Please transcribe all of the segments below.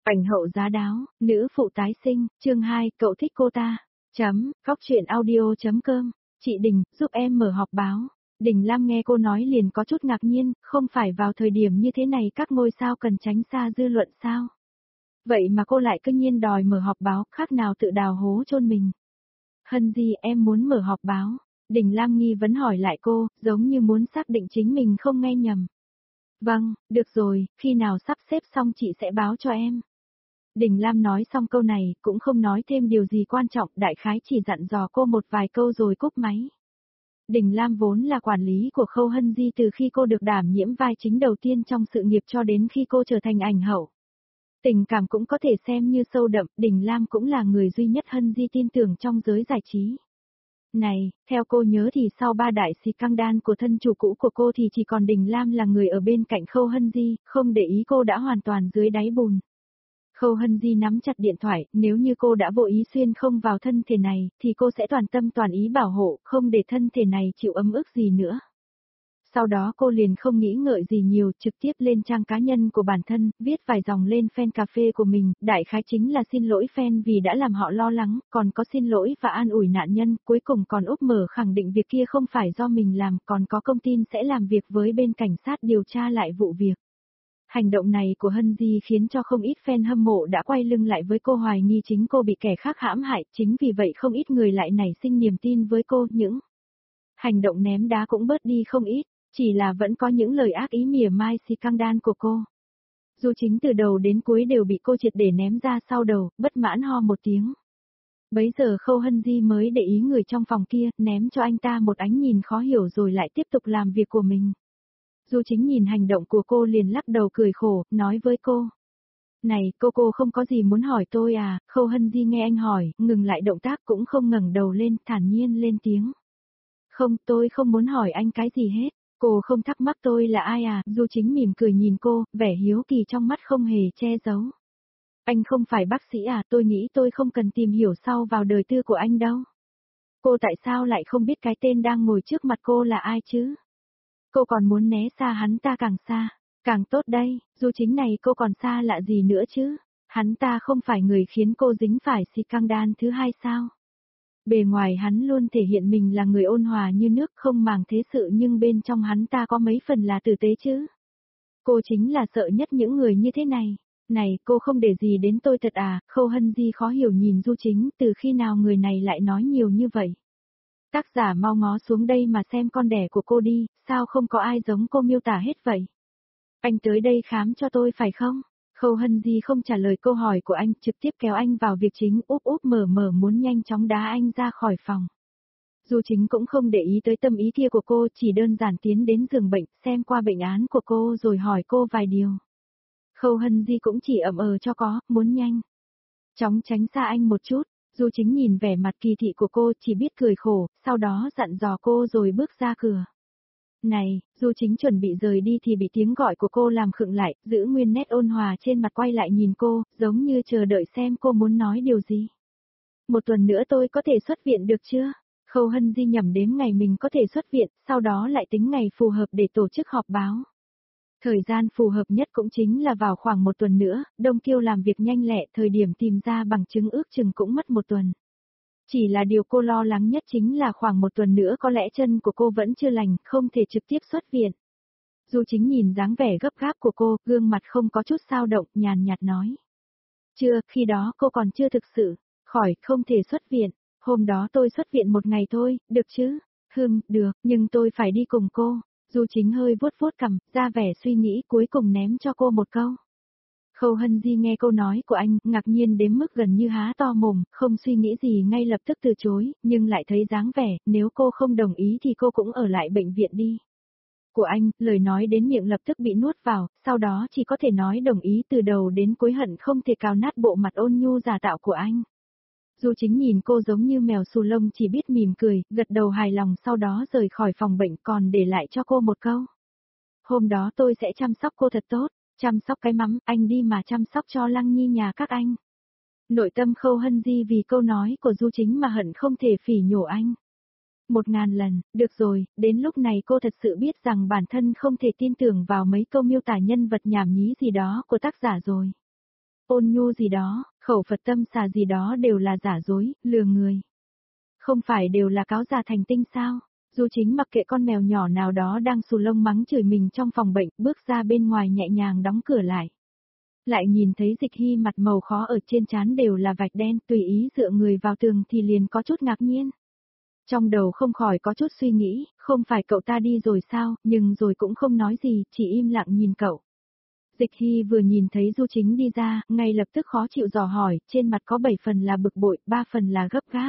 Ảnh hậu giá đáo, nữ phụ tái sinh, chương 2, cậu thích cô ta. Góc truyện audio.com, chị Đình, giúp em mở họp báo. Đình Lam nghe cô nói liền có chút ngạc nhiên, không phải vào thời điểm như thế này các ngôi sao cần tránh xa dư luận sao? Vậy mà cô lại cứ nhiên đòi mở họp báo, khác nào tự đào hố chôn mình. Hân Di, em muốn mở họp báo. Đình Lam nghi vấn hỏi lại cô, giống như muốn xác định chính mình không nghe nhầm. Vâng, được rồi, khi nào sắp xếp xong chị sẽ báo cho em. Đình Lam nói xong câu này, cũng không nói thêm điều gì quan trọng, đại khái chỉ dặn dò cô một vài câu rồi cúp máy. Đình Lam vốn là quản lý của Khâu Hân Di từ khi cô được đảm nhiễm vai chính đầu tiên trong sự nghiệp cho đến khi cô trở thành ảnh hậu. Tình cảm cũng có thể xem như sâu đậm, Đình Lam cũng là người duy nhất Hân Di tin tưởng trong giới giải trí. Này, theo cô nhớ thì sau 3 đại scandal của thân chủ cũ của cô thì chỉ còn Đình Lam là người ở bên cạnh Khâu Hân Di, không để ý cô đã hoàn toàn dưới đáy bùn. Khâu Hân Di nắm chặt điện thoại, nếu như cô đã vô ý xuyên không vào thân thể này, thì cô sẽ toàn tâm toàn ý bảo hộ, không để thân thể này chịu ấm ức gì nữa. Sau đó cô liền không nghĩ ngợi gì nhiều, trực tiếp lên trang cá nhân của bản thân, viết vài dòng lên fan cà phê của mình, đại khái chính là xin lỗi fan vì đã làm họ lo lắng, còn có xin lỗi và an ủi nạn nhân, cuối cùng còn úp mở khẳng định việc kia không phải do mình làm, còn có công tin sẽ làm việc với bên cảnh sát điều tra lại vụ việc. Hành động này của Hân Di khiến cho không ít fan hâm mộ đã quay lưng lại với cô, hoài nghi chính cô bị kẻ khác hãm hại, chính vì vậy không ít người lại nảy sinh niềm tin với cô, những hành động ném đá cũng bớt đi không ít, chỉ là vẫn có những lời ác ý mỉa mai scandal của cô. Dù chính từ đầu đến cuối đều bị cô triệt để ném ra sau đầu, bất mãn ho một tiếng. Bấy giờ Khâu Hân Di mới để ý người trong phòng kia, ném cho anh ta một ánh nhìn khó hiểu rồi lại tiếp tục làm việc của mình. Du Chính nhìn hành động của cô liền lắc đầu cười khổ, nói với cô. Này, cô không có gì muốn hỏi tôi à? Khâu Hân Di nghe anh hỏi, ngừng lại động tác cũng không ngẩng đầu lên, thản nhiên lên tiếng. Không, tôi không muốn hỏi anh cái gì hết. Cô không thắc mắc tôi là ai à? Du Chính mỉm cười nhìn cô, vẻ hiếu kỳ trong mắt không hề che giấu. Anh không phải bác sĩ à? Tôi nghĩ tôi không cần tìm hiểu sâu vào đời tư của anh đâu. Cô tại sao lại không biết cái tên đang ngồi trước mặt cô là ai chứ? Cô còn muốn né xa hắn ta càng xa, càng tốt đây, Du Chính này cô còn xa lạ gì nữa chứ? Hắn ta không phải người khiến cô dính phải scandal thứ hai sao? Bề ngoài hắn luôn thể hiện mình là người ôn hòa như nước, không màng thế sự, nhưng bên trong hắn ta có mấy phần là tử tế chứ. Cô chính là sợ nhất những người như thế này. Này, cô không để gì đến tôi thật à? Khâu Hân Di khó hiểu nhìn Du Chính, từ khi nào người này lại nói nhiều như vậy? Tác giả mau ngó xuống đây mà xem con đẻ của cô đi, sao không có ai giống cô miêu tả hết vậy? Anh tới đây khám cho tôi phải không? Khâu Hân Di không trả lời câu hỏi của anh, trực tiếp kéo anh vào việc chính, úp mở muốn nhanh chóng đá anh ra khỏi phòng. Du Chính cũng không để ý tới tâm ý kia của cô, chỉ đơn giản tiến đến giường bệnh, xem qua bệnh án của cô rồi hỏi cô vài điều. Khâu Hân Di cũng chỉ cho có, muốn nhanh chóng tránh xa anh một chút. Du Chính nhìn vẻ mặt kỳ thị của cô, chỉ biết cười khổ, sau đó dặn dò cô rồi bước ra cửa. Này, Du Chính chuẩn bị rời đi thì bị tiếng gọi của cô làm khựng lại, giữ nguyên nét ôn hòa trên mặt, quay lại nhìn cô, giống như chờ đợi xem cô muốn nói điều gì. Một tuần nữa tôi có thể xuất viện được chưa? Khâu Hân Di nhẩm đếm ngày mình có thể xuất viện, sau đó lại tính ngày phù hợp để tổ chức họp báo. Thời gian phù hợp nhất cũng chính là vào khoảng một tuần nữa, Đông Kiêu làm việc nhanh lẹ, thời điểm tìm ra bằng chứng ước chừng cũng mất một tuần. Chỉ là điều cô lo lắng nhất chính là khoảng một tuần nữa có lẽ chân của cô vẫn chưa lành, không thể trực tiếp xuất viện. Du Chính nhìn dáng vẻ gấp gáp của cô, gương mặt không có chút dao động, nhàn nhạt nói. Chưa, khi đó cô còn chưa thực sự khỏi, không thể xuất viện. Hôm đó tôi xuất viện một ngày thôi, được chứ? Được, nhưng tôi phải đi cùng cô. Du Chính hơi vuốt vuốt cằm, ra vẻ suy nghĩ, cuối cùng ném cho cô một câu. Khâu Hân Di nghe câu nói của anh, ngạc nhiên đến mức gần như há to mồm, không suy nghĩ gì ngay lập tức từ chối, nhưng lại thấy dáng vẻ, nếu cô không đồng ý thì cô cũng ở lại bệnh viện đi. Của anh, lời nói đến miệng lập tức bị nuốt vào, sau đó chỉ có thể nói đồng ý, từ đầu đến cuối hận không thể cào nát bộ mặt ôn nhu giả tạo của anh. Du Chính nhìn cô giống như mèo xù lông, chỉ biết mỉm cười, gật đầu hài lòng, sau đó rời khỏi phòng bệnh, còn để lại cho cô một câu. Hôm đó tôi sẽ chăm sóc cô thật tốt. Chăm sóc cái mắm, anh đi mà chăm sóc cho Lăng Nhi nhà các anh. Nội tâm Khâu Hân Di vì câu nói của Du Chính mà hận không thể phỉ nhổ anh. 1000 lần, được rồi, đến lúc này cô thật sự biết rằng bản thân không thể tin tưởng vào mấy câu miêu tả nhân vật nhảm nhí gì đó của tác giả rồi. ôn nhu gì đó, khẩu Phật tâm xà gì đó đều là giả dối, lừa người. Không phải đều là cáo già thành tinh sao? Du Chính mặc kệ con mèo nhỏ nào đó đang xù lông mắng chửi mình trong phòng bệnh, bước ra bên ngoài nhẹ nhàng đóng cửa lại. Lại nhìn thấy Dịch Hy mặt màu khó ở trên trán đều là vạch đen, tùy ý dựa người vào tường thì liền có chút ngạc nhiên. Trong đầu không khỏi có chút suy nghĩ, không phải cậu ta đi rồi sao, nhưng rồi cũng không nói gì, chỉ im lặng nhìn cậu. Dịch Hy vừa nhìn thấy Du Chính đi ra, ngay lập tức khó chịu dò hỏi, trên mặt có 7 phần là bực bội, 3 phần là gấp gáp.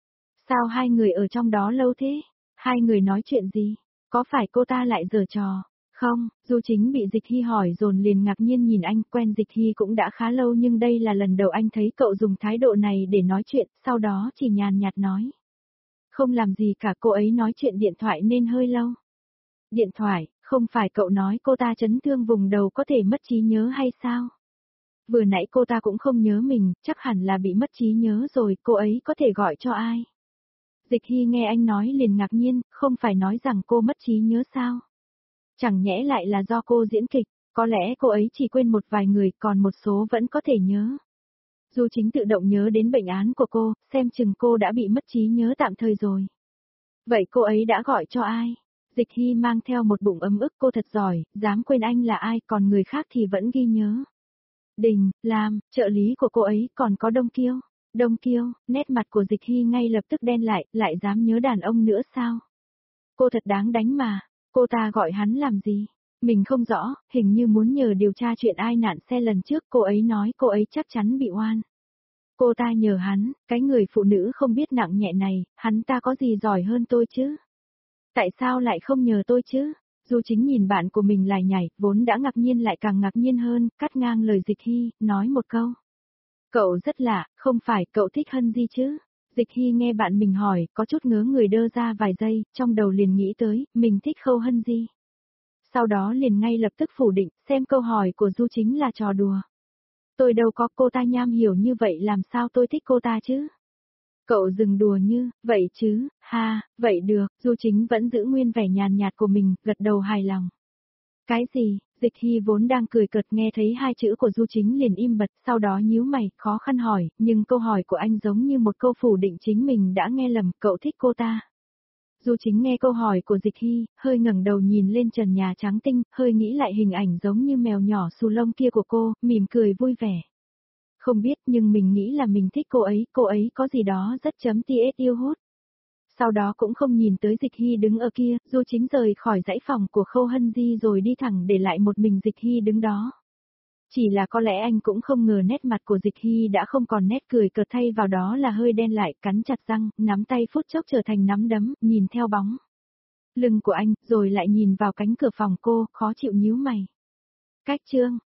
Sao hai người ở trong đó lâu thế? Hai người nói chuyện gì? Có phải cô ta lại giở trò? Không, Du Chính bị Dịch Hy hỏi dồn liền ngạc nhiên nhìn anh, quen Dịch Hy cũng đã khá lâu nhưng đây là lần đầu anh thấy cậu dùng thái độ này để nói chuyện, sau đó chỉ nhàn nhạt nói. Không làm gì cả, cô ấy nói chuyện điện thoại nên hơi lâu. Điện thoại, không phải cậu nói cô ta chấn thương vùng đầu có thể mất trí nhớ hay sao? Vừa nãy cô ta cũng không nhớ mình, chắc hẳn là bị mất trí nhớ rồi, cô ấy có thể gọi cho ai? Dịch Hy nghe anh nói liền ngạc nhiên, không phải nói rằng cô mất trí nhớ sao? Chẳng nhẽ lại là do cô diễn kịch, có lẽ cô ấy chỉ quên một vài người còn một số vẫn có thể nhớ. Du Chính tự động nhớ đến bệnh án của cô, xem chừng cô đã bị mất trí nhớ tạm thời rồi. Vậy cô ấy đã gọi cho ai? Dịch Hy mang theo một bụng ấm ức, cô thật giỏi, dám quên anh là ai, còn người khác thì vẫn ghi nhớ. Đình, Lam, trợ lý của cô ấy, còn có Đông Kiêu. Đông Kiêu, nét mặt của Dịch Hy ngay lập tức đen lại dám nhớ đàn ông nữa sao? Cô thật đáng đánh mà, cô ta gọi hắn làm gì? Mình không rõ, hình như muốn nhờ điều tra chuyện ai nạn xe lần trước, cô ấy nói cô ấy chắc chắn bị oan. Cô ta nhờ hắn, cái người phụ nữ không biết nặng nhẹ này, hắn ta có gì giỏi hơn tôi chứ? Tại sao lại không nhờ tôi chứ? Du Chính nhìn bạn của mình lải nhải, vốn đã ngạc nhiên lại càng ngạc nhiên hơn, cắt ngang lời Dịch Hy, nói một câu. Cậu rất lạ, không phải cậu thích Hân Di chứ? Dịch Hy nghe bạn mình hỏi, có chút ngớ người đơ ra vài giây, trong đầu liền nghĩ tới, mình thích Khâu Hân Di. Sau đó liền ngay lập tức phủ định, xem câu hỏi của Du Chính là trò đùa. Tôi đâu có, cô ta nham hiểu như vậy làm sao tôi thích cô ta chứ? Cậu dừng đùa như, vậy chứ, ha, vậy được, Du Chính vẫn giữ nguyên vẻ nhàn nhạt của mình, gật đầu hài lòng. Cái gì? Dịch Hy vốn đang cười cợt nghe thấy hai chữ của Du Chính liền im bặt, sau đó nhíu mày, khó khăn hỏi, nhưng câu hỏi của anh giống như một câu phủ định chính mình đã nghe lầm, cậu thích cô ta. Du Chính nghe câu hỏi của Dịch Hy, hơi ngẩng đầu nhìn lên trần nhà trắng tinh, hơi nghĩ lại hình ảnh giống như mèo nhỏ xù lông kia của cô, mỉm cười vui vẻ. Không biết nhưng mình nghĩ là mình thích cô ấy có gì đó rất chấm TS yêu hút. Sau đó cũng không nhìn tới Dịch Hy đứng ở kia, Du Chính rời khỏi dãy phòng của Khâu Hân Di rồi đi thẳng để lại một mình Dịch Hy đứng đó. Chỉ là có lẽ anh cũng không ngờ nét mặt của Dịch Hy đã không còn nét cười cợt, thay vào đó là hơi đen lại, cắn chặt răng, nắm tay phút chốc trở thành nắm đấm, nhìn theo bóng lưng của anh, rồi lại nhìn vào cánh cửa phòng cô, khó chịu nhíu mày. Cách chương